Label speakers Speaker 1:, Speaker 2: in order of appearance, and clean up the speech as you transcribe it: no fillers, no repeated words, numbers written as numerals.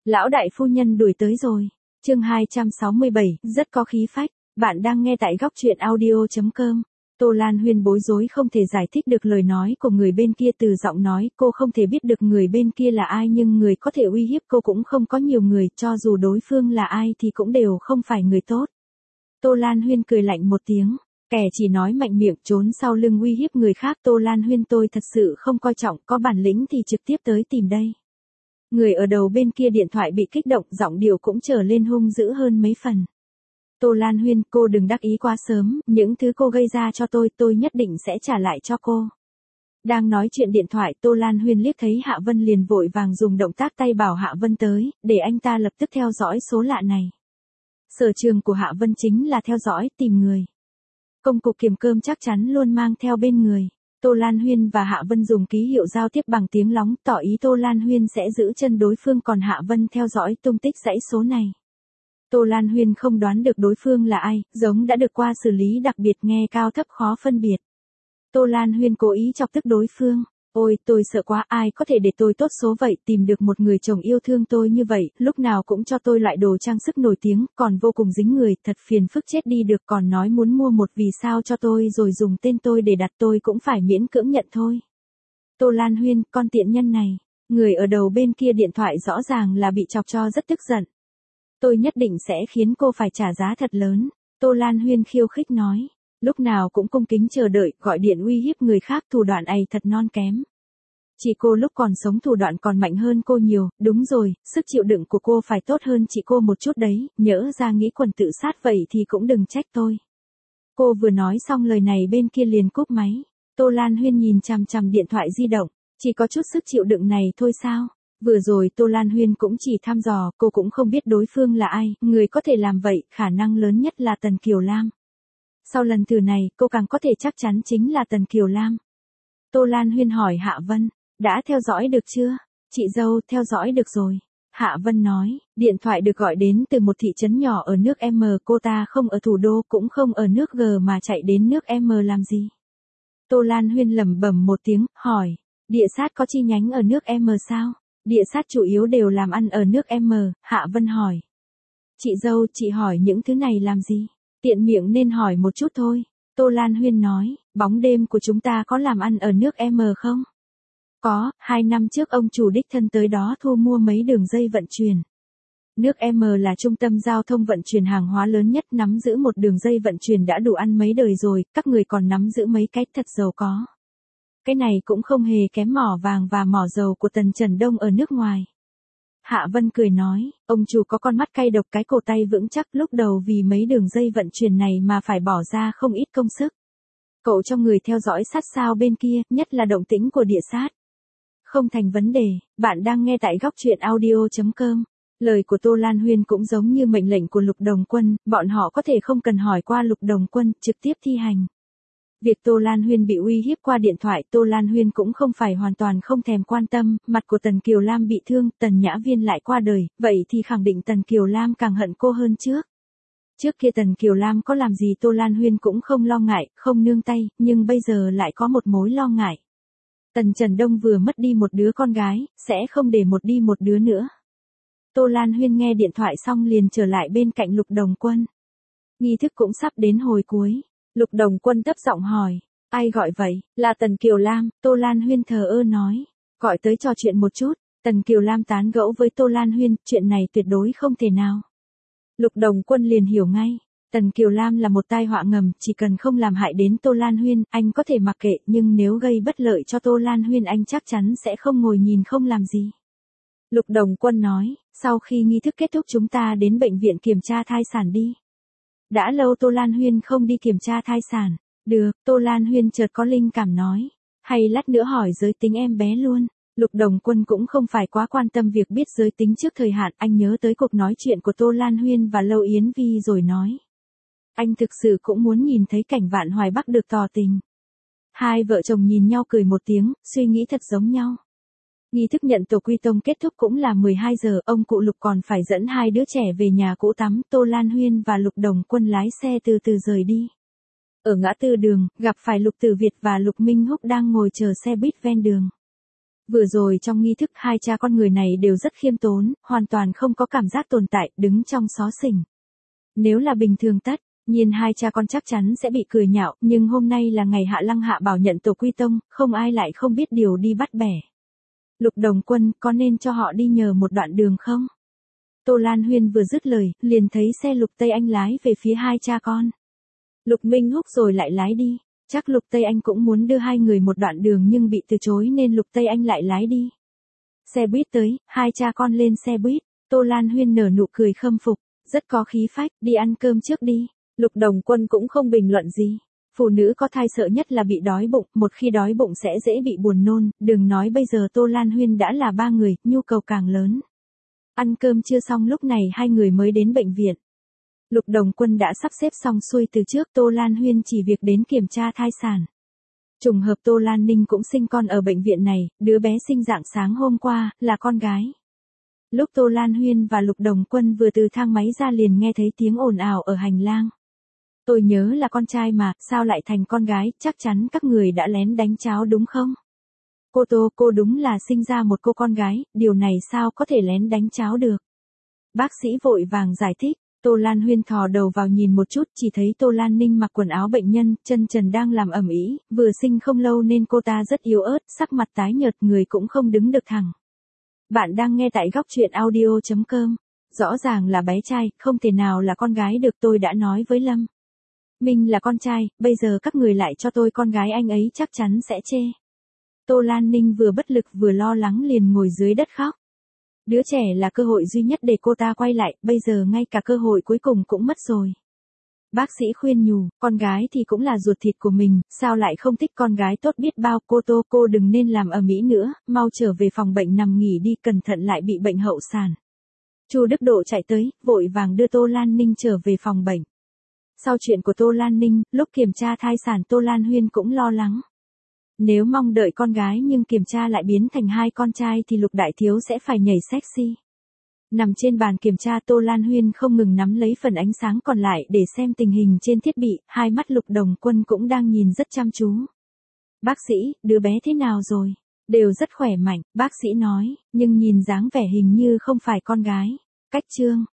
Speaker 1: Lão đại phu nhân đuổi tới rồi. Chương 267, rất có khí phách. Bạn đang nghe tại góc truyện audio.com. Tô Lan Huyên bối rối không thể giải thích được lời nói của người bên kia, từ giọng nói cô không thể biết được người bên kia là ai, nhưng người có thể uy hiếp cô cũng không có nhiều người, cho dù đối phương là ai thì cũng đều không phải người tốt. Tô Lan Huyên cười lạnh một tiếng, kẻ chỉ nói mạnh miệng trốn sau lưng uy hiếp người khác. Tô Lan Huyên, tôi thật sự không coi trọng, có bản lĩnh thì trực tiếp tới tìm đây. Người ở đầu bên kia điện thoại bị kích động, giọng điệu cũng trở lên hung dữ hơn mấy phần. Tô Lan Huyên, cô đừng đắc ý quá sớm, những thứ cô gây ra cho tôi nhất định sẽ trả lại cho cô. Đang nói chuyện điện thoại, Tô Lan Huyên liếc thấy Hạ Vân liền vội vàng dùng động tác tay bảo Hạ Vân tới, để anh ta lập tức theo dõi số lạ này. Sở trường của Hạ Vân chính là theo dõi, tìm người. Công cụ kiểm cơm chắc chắn luôn mang theo bên người. Tô Lan Huyên và Hạ Vân dùng ký hiệu giao tiếp bằng tiếng lóng, tỏ ý Tô Lan Huyên sẽ giữ chân đối phương, còn Hạ Vân theo dõi tung tích dãy số này. Tô Lan Huyên không đoán được đối phương là ai, giống đã được qua xử lý đặc biệt, nghe cao thấp khó phân biệt. Tô Lan Huyên cố ý chọc tức đối phương. Ôi, tôi sợ quá, ai có thể để tôi tốt số vậy, tìm được một người chồng yêu thương tôi như vậy, lúc nào cũng cho tôi loại đồ trang sức nổi tiếng, còn vô cùng dính người, thật phiền phức chết đi được, còn nói muốn mua một vì sao cho tôi rồi dùng tên tôi để đặt, tôi cũng phải miễn cưỡng nhận thôi. Tô Lan Huyên, con tiện nhân này. Người ở đầu bên kia điện thoại rõ ràng là bị chọc cho rất tức giận. Tôi nhất định sẽ khiến cô phải trả giá thật lớn. Tô Lan Huyên khiêu khích nói. Lúc nào cũng cung kính chờ đợi, gọi điện uy hiếp người khác, thủ đoạn ấy thật non kém. Chị cô lúc còn sống thủ đoạn còn mạnh hơn cô nhiều, đúng rồi, sức chịu đựng của cô phải tốt hơn chị cô một chút đấy, nhỡ ra nghĩ quần tự sát vậy thì cũng đừng trách tôi. Cô vừa nói xong lời này bên kia liền cúp máy. Tô Lan Huyên nhìn chằm chằm điện thoại di động, chỉ có chút sức chịu đựng này thôi sao? Vừa rồi Tô Lan Huyên cũng chỉ thăm dò, cô cũng không biết đối phương là ai, người có thể làm vậy, khả năng lớn nhất là Tần Kiều Lam. Sau lần thử này, cô càng có thể chắc chắn chính là Tần Kiều Lam. Tô Lan Huyên hỏi Hạ Vân, đã theo dõi được chưa? Chị dâu, theo dõi được rồi. Hạ Vân nói, điện thoại được gọi đến từ một thị trấn nhỏ ở nước M, cô ta không ở thủ đô cũng không ở nước G mà chạy đến nước M làm gì? Tô Lan Huyên lẩm bẩm một tiếng, hỏi, địa sát có chi nhánh ở nước M sao? Địa sát chủ yếu đều làm ăn ở nước M, Hạ Vân hỏi. Chị dâu, chị hỏi những thứ này làm gì? Tiện miệng nên hỏi một chút thôi. Tô Lan Huyên nói, bóng đêm của chúng ta có làm ăn ở nước M không? Có, 2 năm trước ông chủ đích thân tới đó thu mua mấy đường dây vận chuyển. Nước M là trung tâm giao thông vận chuyển hàng hóa lớn nhất, nắm giữ một đường dây vận chuyển đã đủ ăn mấy đời rồi, các người còn nắm giữ mấy cái, thật giàu có. Cái này cũng không hề kém mỏ vàng và mỏ dầu của Tần Trần Đông ở nước ngoài. Hạ Vân cười nói, ông chủ có con mắt cay độc, cái cổ tay vững chắc, lúc đầu vì mấy đường dây vận chuyển này mà phải bỏ ra không ít công sức. Cậu cho người theo dõi sát sao bên kia, nhất là động tĩnh của địa sát. Không thành vấn đề, bạn đang nghe tại góc truyện audio.com. Lời của Tô Lan Huyên cũng giống như mệnh lệnh của Lục Đồng Quân, bọn họ có thể không cần hỏi qua Lục Đồng Quân, trực tiếp thi hành. Việc Tô Lan Huyên bị uy hiếp qua điện thoại, Tô Lan Huyên cũng không phải hoàn toàn không thèm quan tâm, mặt của Tần Kiều Lam bị thương, Tần Nhã Viên lại qua đời, vậy thì khẳng định Tần Kiều Lam càng hận cô hơn trước. Trước kia Tần Kiều Lam có làm gì Tô Lan Huyên cũng không lo ngại, không nương tay, nhưng bây giờ lại có một mối lo ngại. Tần Trần Đông vừa mất đi một đứa con gái, sẽ không để một đi một đứa nữa. Tô Lan Huyên nghe điện thoại xong liền trở lại bên cạnh Lục Đồng Quân. Nghi thức cũng sắp đến hồi cuối. Lục Đồng Quân thấp giọng hỏi, ai gọi vậy? Là Tần Kiều Lam. Tô Lan Huyên thờ ơ nói, gọi tới trò chuyện một chút. Tần Kiều Lam tán gẫu với Tô Lan Huyên, chuyện này tuyệt đối không thể nào. Lục Đồng Quân liền hiểu ngay, Tần Kiều Lam là một tai họa ngầm, chỉ cần không làm hại đến Tô Lan Huyên, anh có thể mặc kệ, nhưng nếu gây bất lợi cho Tô Lan Huyên anh chắc chắn sẽ không ngồi nhìn không làm gì. Lục Đồng Quân nói, sau khi nghi thức kết thúc chúng ta đến bệnh viện kiểm tra thai sản đi. Đã lâu Tô Lan Huyên không đi kiểm tra thai sản. Được, Tô Lan Huyên chợt có linh cảm nói. Hay lát nữa hỏi giới tính em bé luôn. Lục Đồng Quân cũng không phải quá quan tâm việc biết giới tính trước thời hạn, anh nhớ tới cuộc nói chuyện của Tô Lan Huyên và Lâu Yến Vi rồi nói. Anh thực sự cũng muốn nhìn thấy cảnh Vạn Hoài Bắc được tỏ tình. Hai vợ chồng nhìn nhau cười một tiếng, suy nghĩ thật giống nhau. Nghi thức nhận tổ quy tông kết thúc cũng là 12 giờ, ông cụ Lục còn phải dẫn hai đứa trẻ về nhà cũ tắm, Tô Lan Huyên và Lục Đồng Quân lái xe từ từ rời đi. Ở ngã tư đường, gặp phải Lục Tử Việt và Lục Minh Húc đang ngồi chờ xe buýt ven đường. Vừa rồi trong nghi thức hai cha con người này đều rất khiêm tốn, hoàn toàn không có cảm giác tồn tại, đứng trong xó xỉnh. Nếu là bình thường tất nhiên hai cha con chắc chắn sẽ bị cười nhạo, nhưng hôm nay là ngày Hạ Lăng Hạ Bảo nhận tổ quy tông, không ai lại không biết điều đi bắt bẻ. Lục Đồng Quân, có nên cho họ đi nhờ một đoạn đường không? Tô Lan Huyên vừa dứt lời, liền thấy xe Lục Tây Anh lái về phía hai cha con. Lục Minh Húc rồi lại lái đi. Chắc Lục Tây Anh cũng muốn đưa hai người một đoạn đường nhưng bị từ chối nên Lục Tây Anh lại lái đi. Xe buýt tới, hai cha con lên xe buýt. Tô Lan Huyên nở nụ cười khâm phục, rất có khí phách, đi ăn cơm trước đi. Lục Đồng Quân cũng không bình luận gì. Phụ nữ có thai sợ nhất là bị đói bụng, một khi đói bụng sẽ dễ bị buồn nôn, đừng nói bây giờ Tô Lan Huyên đã là 3 người, nhu cầu càng lớn. Ăn cơm chưa xong lúc này hai người mới đến bệnh viện. Lục Đồng Quân đã sắp xếp xong xuôi từ trước, Tô Lan Huyên chỉ việc đến kiểm tra thai sản. Trùng hợp Tô Lan Ninh cũng sinh con ở bệnh viện này, đứa bé sinh rạng sáng hôm qua, là con gái. Lúc Tô Lan Huyên và Lục Đồng Quân vừa từ thang máy ra liền nghe thấy tiếng ồn ào ở hành lang. Tôi nhớ là con trai mà, sao lại thành con gái, chắc chắn các người đã lén đánh cháo đúng không? Cô đúng là sinh ra một cô con gái, điều này sao có thể lén đánh cháo được? Bác sĩ vội vàng giải thích. Tô Lan Huyên thò đầu vào nhìn một chút, chỉ thấy Tô Lan Ninh mặc quần áo bệnh nhân, chân trần đang làm ầm ĩ, vừa sinh không lâu nên cô ta rất yếu ớt, sắc mặt tái nhợt, người cũng không đứng được thẳng. Bạn đang nghe tại góc truyện audio.com. Rõ ràng là bé trai, không thể nào là con gái được, tôi đã nói với Lâm Minh là con trai, bây giờ các người lại cho tôi con gái, anh ấy chắc chắn sẽ chê. Tô Lan Ninh vừa bất lực vừa lo lắng liền ngồi dưới đất khóc. Đứa trẻ là cơ hội duy nhất để cô ta quay lại, bây giờ ngay cả cơ hội cuối cùng cũng mất rồi. Bác sĩ khuyên nhủ, con gái thì cũng là ruột thịt của mình, sao lại không thích con gái tốt biết bao. Cô đừng nên làm ầm ĩ nữa, mau trở về phòng bệnh nằm nghỉ đi, cẩn thận lại bị bệnh hậu sản. Chu Đức Độ chạy tới, vội vàng đưa Tô Lan Ninh trở về phòng bệnh. Sau chuyện của Tô Lan Ninh, lúc kiểm tra thai sản Tô Lan Huyên cũng lo lắng. Nếu mong đợi con gái nhưng kiểm tra lại biến thành hai con trai thì Lục Đại Thiếu sẽ phải nhảy sexy. Nằm trên bàn kiểm tra Tô Lan Huyên không ngừng nắm lấy phần ánh sáng còn lại để xem tình hình trên thiết bị, hai mắt Lục Đồng Quân cũng đang nhìn rất chăm chú. Bác sĩ, đứa bé thế nào rồi? Đều rất khỏe mạnh, bác sĩ nói, nhưng nhìn dáng vẻ hình như không phải con gái. Cách chương